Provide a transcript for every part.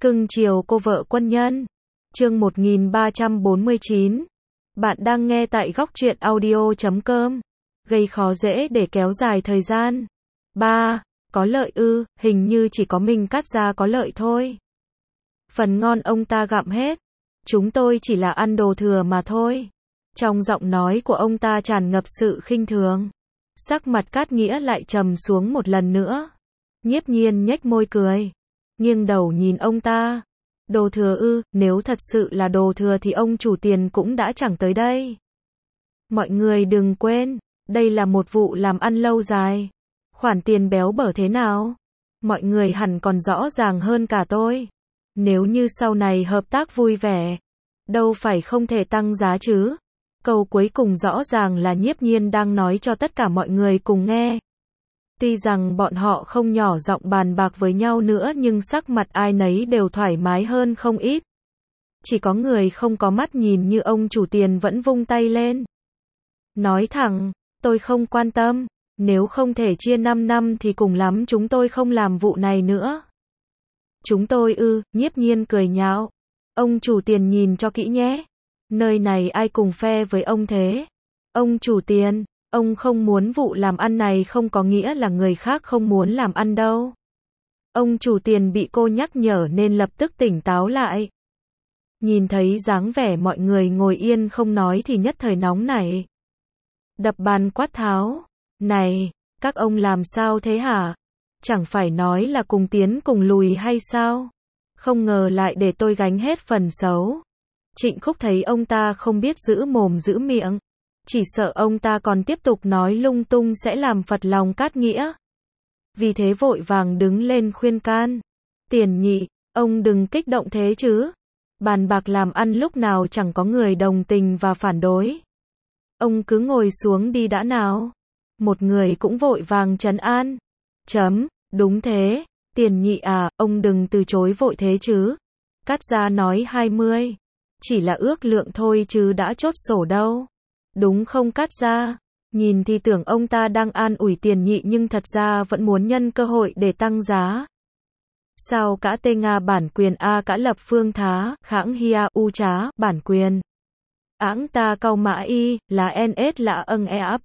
Cưng chiều cô vợ quân nhân. Chương 1349. Bạn đang nghe tại góc truyện audio.com. Gây khó dễ để kéo dài thời gian. 3. Có lợi ư, hình như chỉ có mình cắt ra có lợi thôi. Phần ngon ông ta gặm hết. Chúng tôi chỉ là ăn đồ thừa mà thôi. Trong giọng nói của ông ta tràn ngập sự khinh thường. Sắc mặt Cát Nghĩa lại trầm xuống một lần nữa. Nhiếp Nhiên nhếch môi cười. Nghiêng đầu nhìn ông ta. Đồ thừa ư, nếu thật sự là đồ thừa thì ông chủ tiền cũng đã chẳng tới đây. Mọi người đừng quên, đây là một vụ làm ăn lâu dài. Khoản tiền béo bở thế nào? Mọi người hẳn còn rõ ràng hơn cả tôi. Nếu như sau này hợp tác vui vẻ, đâu phải không thể tăng giá chứ. Câu cuối cùng rõ ràng là Nhiếp Nhiên đang nói cho tất cả mọi người cùng nghe. Tuy rằng bọn họ không nhỏ giọng bàn bạc với nhau nữa nhưng sắc mặt ai nấy đều thoải mái hơn không ít. Chỉ có người không có mắt nhìn như ông chủ tiền vẫn vung tay lên. Nói thẳng, tôi không quan tâm, nếu không thể chia 5 năm thì cùng lắm chúng tôi không làm vụ này nữa. Chúng tôi ư, Nhiếp Nhiên cười nhạo. Ông chủ tiền nhìn cho kỹ nhé. Nơi này ai cùng phe với ông thế? Ông chủ tiền. Ông không muốn vụ làm ăn này không có nghĩa là người khác không muốn làm ăn đâu. Ông chủ tiền bị cô nhắc nhở nên lập tức tỉnh táo lại. Nhìn thấy dáng vẻ mọi người ngồi yên không nói thì nhất thời nóng nảy. Đập bàn quát tháo. Này, các ông làm sao thế hả? Chẳng phải nói là cùng tiến cùng lùi hay sao? Không ngờ lại để tôi gánh hết phần xấu. Trịnh Khúc thấy ông ta không biết giữ mồm giữ miệng. Chỉ sợ ông ta còn tiếp tục nói lung tung sẽ làm phật lòng Cát Nghĩa. Vì thế vội vàng đứng lên khuyên can. Tiền nhị, ông đừng kích động thế chứ. Bàn bạc làm ăn lúc nào chẳng có người đồng tình và phản đối. Ông cứ ngồi xuống đi đã nào. Một người cũng vội vàng trấn an. Đúng thế, tiền nhị à, ông đừng từ chối vội thế chứ. Cát gia nói 20. Chỉ là ước lượng thôi chứ đã chốt sổ đâu. Đúng không Cát gia? Nhìn thì tưởng ông ta đang an ủi tiền nhị nhưng thật ra vẫn muốn nhân cơ hội để tăng giá. Sao cả tê Nga bản quyền A cả lập phương thá, khãng hia u trá, bản quyền. Áng ta cau mã y, là NS là âng EAP.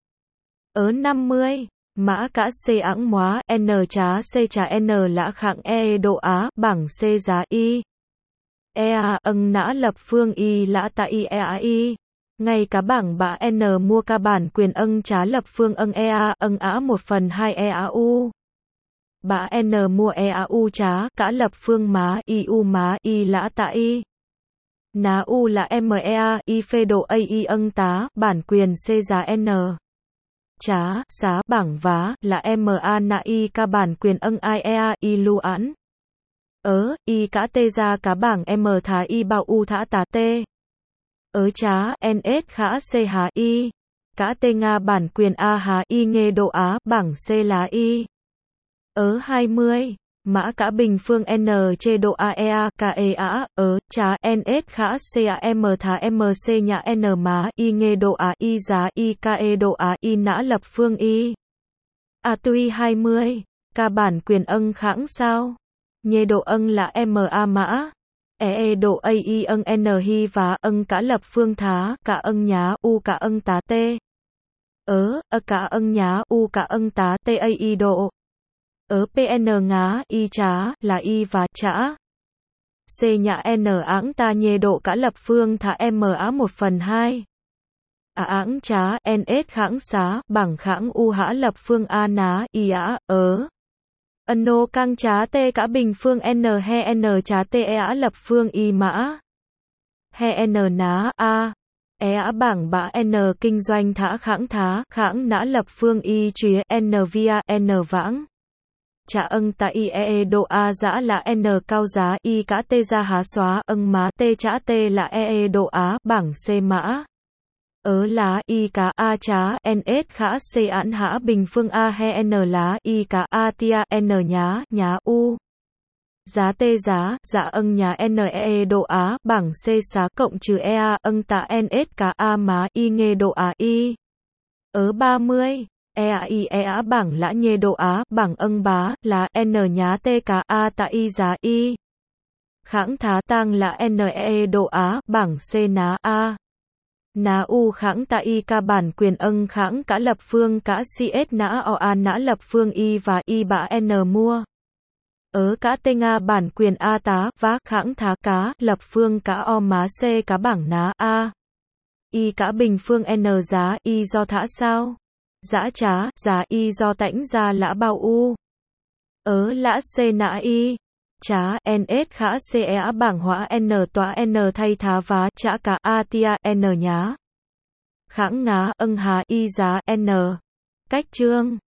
50. Mã cả C áng móa, N trá C trá N lã khạng E độ Á, bảng C giá y. EA âng nã lập phương y lã ta y EA y. Ngay cả bảng bã N mua ca bản quyền âng trá lập phương âng EA âng á 1/2 EAU. Bã N mua EAU trá, cả lập phương má y lã tạ y. Ná U là MEA, y phê độ AI âng tá, bản quyền C giá N. Trá, xá, bảng vá, là MA nạ y ca bản quyền âng IEA, y lưu án. Y cả tê ra cá bảng M thá y bao U thá tá tê. Trá, NS khá C há y. Cả tê Nga bản quyền A há y nghe độ Á, bảng C lá y. 20. Mã cả bình phương N chê độ AEA, KEA, trá, NS khá CAM thá MC nhã N má, y nghe độ A y giá y KE độ A y nã lập phương y. Tuy 20. Ca bản quyền âng khãng sao? Nhê độ âng là MA mã. Độ AI âng N hi và âng cả lập phương thá, cả âng nhá U cả âng tá T. Cả âng nhá U cả âng tá T AI độ. PN ngá, y trá, là y và trã. C nhã N áng ta nhê độ cả lập phương thá M á 1/2. Áng trá, NS khãng xá, bảng khãng U hã lập phương A ná, y á, Nô căng trá T cả bình phương N he N trá T e á lập phương y mã. He N ná, A. E á bảng bã N kinh doanh thá, khãng nã lập phương y chía N via N vãng. Chả âng ta y độ A dã là N cao giá y cả tê ra há xóa âng má tê chả tê là độ Á, bảng C mã. Lá y cá A trá, NS khá C án hã bình phương A he N lá y cá A tia N nhá U. Giá tê giá, dạ âng nhá N độ Á, bảng C xá cộng trừ EA âng tạ NS cá A má y nghe độ Á y. 30. EA bảng lã nhê độ Á, bảng âng bá, là N nhá T cá A tạ y giá y. Kháng thá tang là NE độ Á, bảng C ná A. Ná U kháng tạ Y ca bản quyền âng kháng cả lập phương cả CS nã O A nã lập phương Y và Y bã N mua. Cả tê Nga bản quyền A tá, vác kháng thá cá, lập phương cả O má C cá bảng ná A. Y cả bình phương N giá Y do thả sao. Dã trá, giá Y do tãnh ra lã bao U. Lã C nã Y. Trá, NS khả CE bảng họa N tọa N thay thá vá, chã cả A tia N nhá. Kháng ngá, âng hà Y giá N. Cách chương